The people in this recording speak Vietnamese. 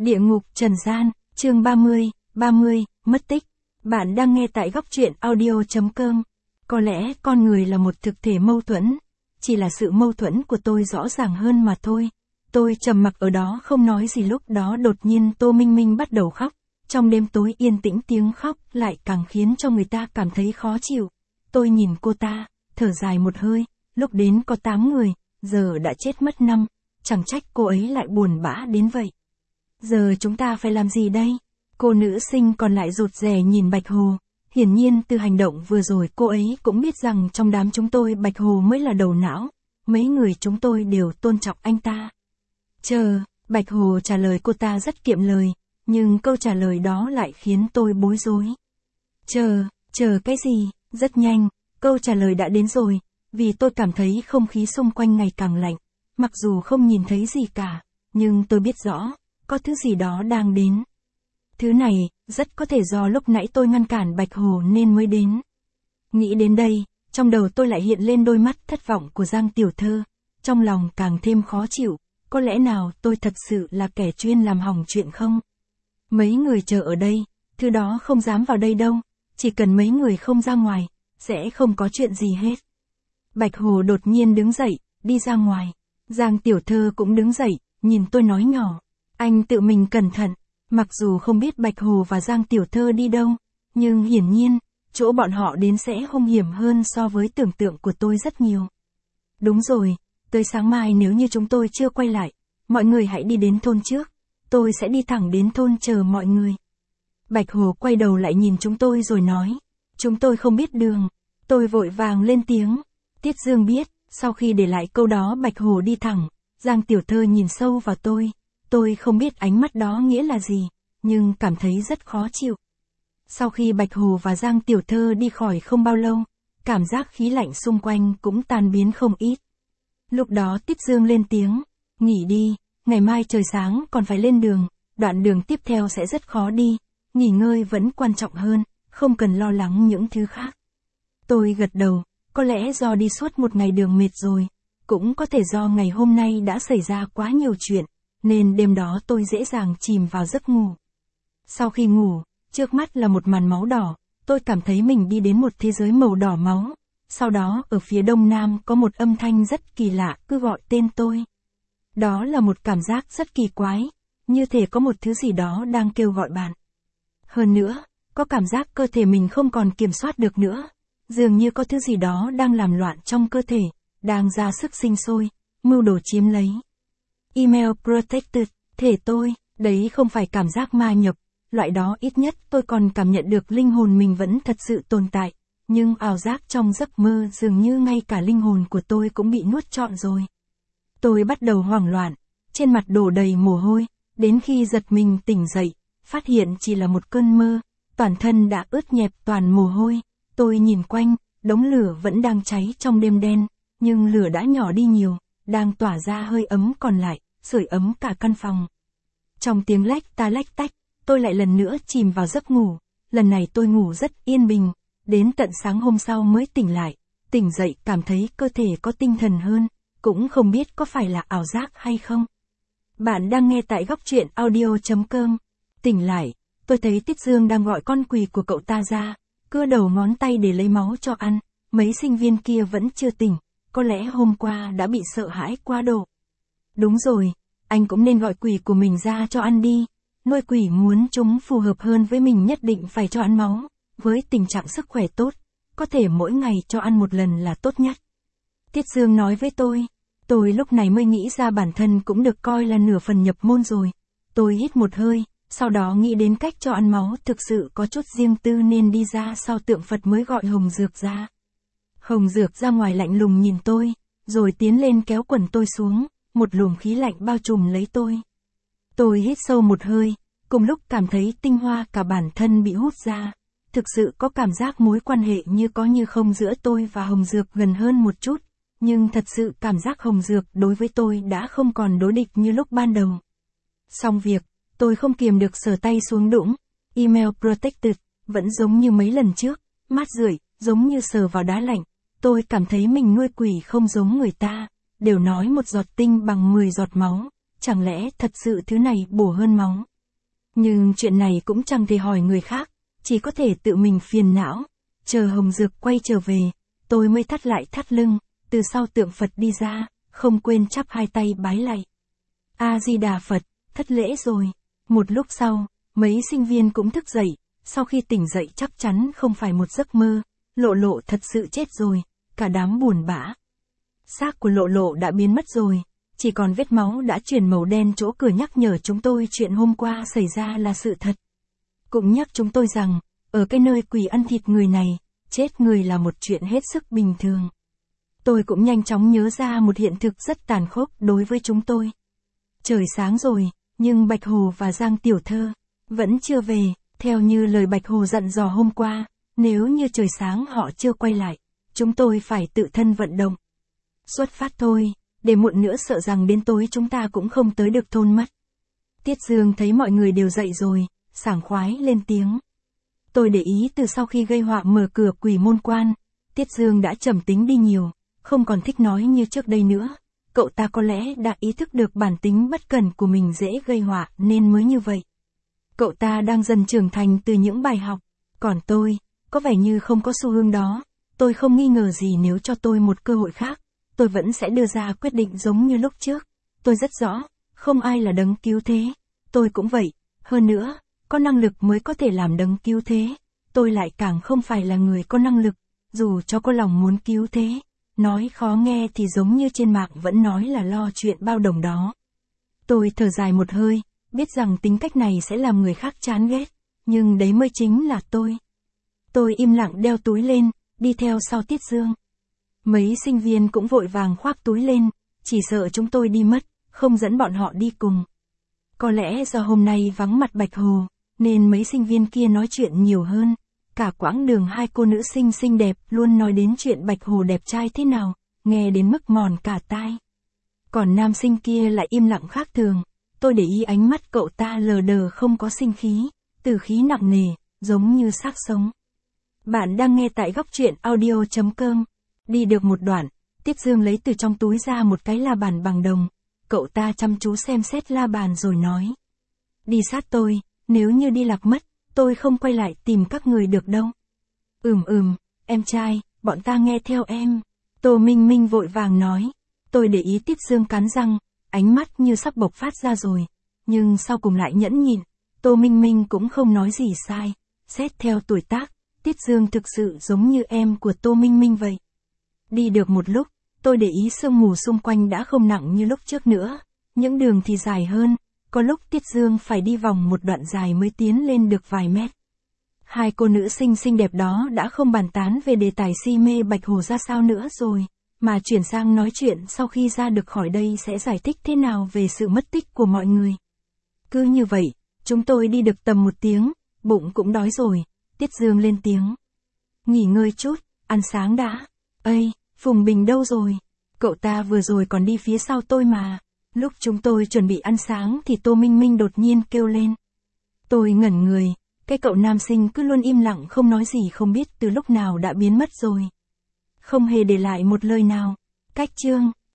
Địa ngục trần gian, chương 30, mất tích. Bạn đang nghe tại góc truyện audio.com. Có lẽ con người là một thực thể mâu thuẫn. Chỉ là sự mâu thuẫn của tôi rõ ràng hơn mà thôi. Tôi trầm mặc ở đó không nói gì, lúc đó đột nhiên Tô Minh Minh bắt đầu khóc. Trong đêm tối yên tĩnh tiếng khóc lại càng khiến cho người ta cảm thấy khó chịu. Tôi nhìn cô ta, thở dài một hơi, lúc đến có 8 người, giờ đã chết mất 5. Chẳng trách cô ấy lại buồn bã đến vậy. Giờ chúng ta phải làm gì đây? Cô nữ sinh còn lại rụt rè nhìn Bạch Hồ. Hiển nhiên từ hành động vừa rồi cô ấy cũng biết rằng trong đám chúng tôi Bạch Hồ mới là đầu não. Mấy người chúng tôi đều tôn trọng anh ta. Chờ, Bạch Hồ trả lời cô ta rất kiệm lời, nhưng câu trả lời đó lại khiến tôi bối rối. Chờ cái gì? Rất nhanh, câu trả lời đã đến rồi, vì tôi cảm thấy không khí xung quanh ngày càng lạnh. Mặc dù không nhìn thấy gì cả, nhưng tôi biết rõ, có thứ gì đó đang đến. Thứ này, rất có thể do lúc nãy tôi ngăn cản Bạch Hồ nên mới đến. Nghĩ đến đây, trong đầu tôi lại hiện lên đôi mắt thất vọng của Giang Tiểu Thơ. Trong lòng càng thêm khó chịu, có lẽ nào tôi thật sự là kẻ chuyên làm hỏng chuyện không? Mấy người chờ ở đây, thứ đó không dám vào đây đâu, chỉ cần mấy người không ra ngoài, sẽ không có chuyện gì hết. Bạch Hồ đột nhiên đứng dậy, đi ra ngoài. Giang Tiểu Thơ cũng đứng dậy, nhìn tôi nói nhỏ. Anh tự mình cẩn thận. Mặc dù không biết Bạch Hồ và Giang Tiểu Thơ đi đâu, nhưng hiển nhiên, chỗ bọn họ đến sẽ hung hiểm hơn so với tưởng tượng của tôi rất nhiều. Đúng rồi, tới sáng mai nếu như chúng tôi chưa quay lại, mọi người hãy đi đến thôn trước. Tôi sẽ đi thẳng đến thôn chờ mọi người. Bạch Hồ quay đầu lại nhìn chúng tôi rồi nói. Chúng tôi không biết đường. Tôi vội vàng lên tiếng. Tiết Dương biết. Sau khi để lại câu đó Bạch Hồ đi thẳng. Giang Tiểu Thơ nhìn sâu vào tôi. Tôi không biết ánh mắt đó nghĩa là gì, nhưng cảm thấy rất khó chịu. Sau khi Bạch Hồ và Giang Tiểu Thơ đi khỏi không bao lâu, cảm giác khí lạnh xung quanh cũng tan biến không ít. Lúc đó Tiết Dương lên tiếng. Nghỉ đi, ngày mai trời sáng còn phải lên đường, đoạn đường tiếp theo sẽ rất khó đi. Nghỉ ngơi vẫn quan trọng hơn, không cần lo lắng những thứ khác. Tôi gật đầu, có lẽ do đi suốt một ngày đường mệt rồi, cũng có thể do ngày hôm nay đã xảy ra quá nhiều chuyện, nên đêm đó tôi dễ dàng chìm vào giấc ngủ. Sau khi ngủ, trước mắt là một màn máu đỏ, tôi cảm thấy mình đi đến một thế giới màu đỏ máu. Sau đó ở phía đông nam có một âm thanh rất kỳ lạ cứ gọi tên tôi. Đó là một cảm giác rất kỳ quái, như thể có một thứ gì đó đang kêu gọi bạn. Hơn nữa, có cảm giác cơ thể mình không còn kiểm soát được nữa. Dường như có thứ gì đó đang làm loạn trong cơ thể, đang ra sức sinh sôi, mưu đồ chiếm lấy. Email protected, thể tôi, đấy không phải cảm giác ma nhập, loại đó ít nhất tôi còn cảm nhận được linh hồn mình vẫn thật sự tồn tại, nhưng ảo giác trong giấc mơ dường như ngay cả linh hồn của tôi cũng bị nuốt trọn rồi. Tôi bắt đầu hoảng loạn, trên mặt đổ đầy mồ hôi, đến khi giật mình tỉnh dậy, phát hiện chỉ là một cơn mơ, toàn thân đã ướt nhẹp toàn mồ hôi. Tôi nhìn quanh, đống lửa vẫn đang cháy trong đêm đen, nhưng lửa đã nhỏ đi nhiều, đang tỏa ra hơi ấm còn lại, sưởi ấm cả căn phòng. Trong tiếng lách tách, tôi lại lần nữa chìm vào giấc ngủ, lần này tôi ngủ rất yên bình, đến tận sáng hôm sau mới tỉnh lại, tỉnh dậy cảm thấy cơ thể có tinh thần hơn, cũng không biết có phải là ảo giác hay không. Bạn đang nghe tại góc truyện audio.com. Tỉnh lại, tôi thấy Tiết Dương đang gọi con quỳ của cậu ta ra, cưa đầu ngón tay để lấy máu cho ăn, mấy sinh viên kia vẫn chưa tỉnh, có lẽ hôm qua đã bị sợ hãi quá độ. Đúng rồi, anh cũng nên gọi quỷ của mình ra cho ăn đi, nuôi quỷ muốn chúng phù hợp hơn với mình nhất định phải cho ăn máu, với tình trạng sức khỏe tốt, có thể mỗi ngày cho ăn một lần là tốt nhất. Tiết Dương nói với tôi lúc này mới nghĩ ra bản thân cũng được coi là nửa phần nhập môn rồi. Tôi hít một hơi, sau đó nghĩ đến cách cho ăn máu thực sự có chút riêng tư nên đi ra sau tượng Phật mới gọi Hồng Dược ra. Hồng Dược ra ngoài lạnh lùng nhìn tôi, rồi tiến lên kéo quần tôi xuống, một luồng khí lạnh bao trùm lấy tôi. Tôi hít sâu một hơi, cùng lúc cảm thấy tinh hoa cả bản thân bị hút ra. Thực sự có cảm giác mối quan hệ như có như không giữa tôi và Hồng Dược gần hơn một chút, nhưng thật sự cảm giác Hồng Dược đối với tôi đã không còn đối địch như lúc ban đầu. Xong việc, tôi không kiềm được sờ tay xuống đũng, email protected, vẫn giống như mấy lần trước, mát rượi, giống như sờ vào đá lạnh. Tôi cảm thấy mình nuôi quỷ không giống người ta, đều nói một giọt tinh bằng 10 giọt máu, chẳng lẽ thật sự thứ này bổ hơn máu, Nhưng chuyện này cũng chẳng thể hỏi người khác, chỉ có thể tự mình phiền não. Chờ Hồng Dược quay trở về, tôi mới thắt lại thắt lưng, từ sau tượng Phật đi ra, không quên chắp hai tay bái lạy. A-di-đà Phật, thất lễ rồi. Một lúc sau, mấy sinh viên cũng thức dậy, sau khi tỉnh dậy chắc chắn không phải một giấc mơ, Lộ Lộ thật sự chết rồi, cả đám buồn bã. Xác của Lộ Lộ đã biến mất rồi, chỉ còn vết máu đã chuyển màu đen chỗ cửa nhắc nhở chúng tôi chuyện hôm qua xảy ra là sự thật. Cũng nhắc chúng tôi rằng, ở cái nơi quỷ ăn thịt người này, chết người là một chuyện hết sức bình thường. Tôi cũng nhanh chóng nhớ ra một hiện thực rất tàn khốc đối với chúng tôi. Trời sáng rồi, nhưng Bạch Hồ và Giang Tiểu Thơ vẫn chưa về, theo như lời Bạch Hồ dặn dò hôm qua, nếu như trời sáng họ chưa quay lại, chúng tôi phải tự thân vận động. Xuất phát thôi, để muộn nữa sợ rằng đến tối chúng ta cũng không tới được thôn mất. Tiết Dương thấy mọi người đều dậy rồi, sảng khoái lên tiếng. Tôi để ý từ sau khi gây họa mở cửa Quỷ Môn Quan, Tiết Dương đã trầm tính đi nhiều, không còn thích nói như trước đây nữa. Cậu ta có lẽ đã ý thức được bản tính bất cẩn của mình dễ gây họa nên mới như vậy. Cậu ta đang dần trưởng thành từ những bài học, còn tôi, có vẻ như không có xu hướng đó. Tôi không nghi ngờ gì nếu cho tôi một cơ hội khác, tôi vẫn sẽ đưa ra quyết định giống như lúc trước. Tôi rất rõ, không ai là đấng cứu thế, tôi cũng vậy. Hơn nữa, có năng lực mới có thể làm đấng cứu thế. Tôi lại càng không phải là người có năng lực, dù cho có lòng muốn cứu thế. Nói khó nghe thì giống như trên mạng vẫn nói là lo chuyện bao đồng đó. Tôi thở dài một hơi, biết rằng tính cách này sẽ làm người khác chán ghét, nhưng đấy mới chính là tôi. Tôi im lặng đeo túi lên, đi theo sau Tiết Dương. Mấy sinh viên cũng vội vàng khoác túi lên, chỉ sợ chúng tôi đi mất, không dẫn bọn họ đi cùng. Có lẽ do hôm nay vắng mặt Bạch Hồ, nên mấy sinh viên kia nói chuyện nhiều hơn. Cả quãng đường hai cô nữ sinh xinh đẹp luôn nói đến chuyện Bạch Hồ đẹp trai thế nào, nghe đến mức mòn cả tai. Còn nam sinh kia lại im lặng khác thường, tôi để ý ánh mắt cậu ta lờ đờ không có sinh khí, từ khí nặng nề, giống như xác sống. Bạn đang nghe tại góc truyện audio.com. Đi được một đoạn, Tiết Dương lấy từ trong túi ra một cái la bàn bằng đồng. Cậu ta chăm chú xem xét la bàn rồi nói. Đi sát tôi, nếu như đi lạc mất, tôi không quay lại tìm các người được đâu. Em trai, bọn ta nghe theo em. Tô Minh Minh vội vàng nói. Tôi để ý Tiết Dương cắn răng, ánh mắt như sắp bộc phát ra rồi. Nhưng sau cùng lại nhẫn nhịn, Tô Minh Minh cũng không nói gì sai. Xét theo tuổi tác, Tiết Dương thực sự giống như em của Tô Minh Minh vậy. Đi được một lúc, tôi để ý sương mù xung quanh đã không nặng như lúc trước nữa. Những đường thì dài hơn, có lúc Tiết Dương phải đi vòng một đoạn dài mới tiến lên được vài mét. Hai cô nữ sinh xinh đẹp đó đã không bàn tán về đề tài si mê Bạch Hồ ra sao nữa rồi, mà chuyển sang nói chuyện sau khi ra được khỏi đây sẽ giải thích thế nào về sự mất tích của mọi người. Cứ như vậy, chúng tôi đi được tầm 1 tiếng, bụng cũng đói rồi, Tiết Dương lên tiếng. Nghỉ ngơi chút, ăn sáng đã. Ây, Phùng Bình đâu rồi? Cậu ta vừa rồi còn đi phía sau tôi mà. Lúc chúng tôi chuẩn bị ăn sáng thì Tô Minh Minh đột nhiên kêu lên. Tôi ngẩn người, cái cậu nam sinh cứ luôn im lặng không nói gì không biết từ lúc nào đã biến mất rồi. Không hề để lại một lời nào. Cách chương.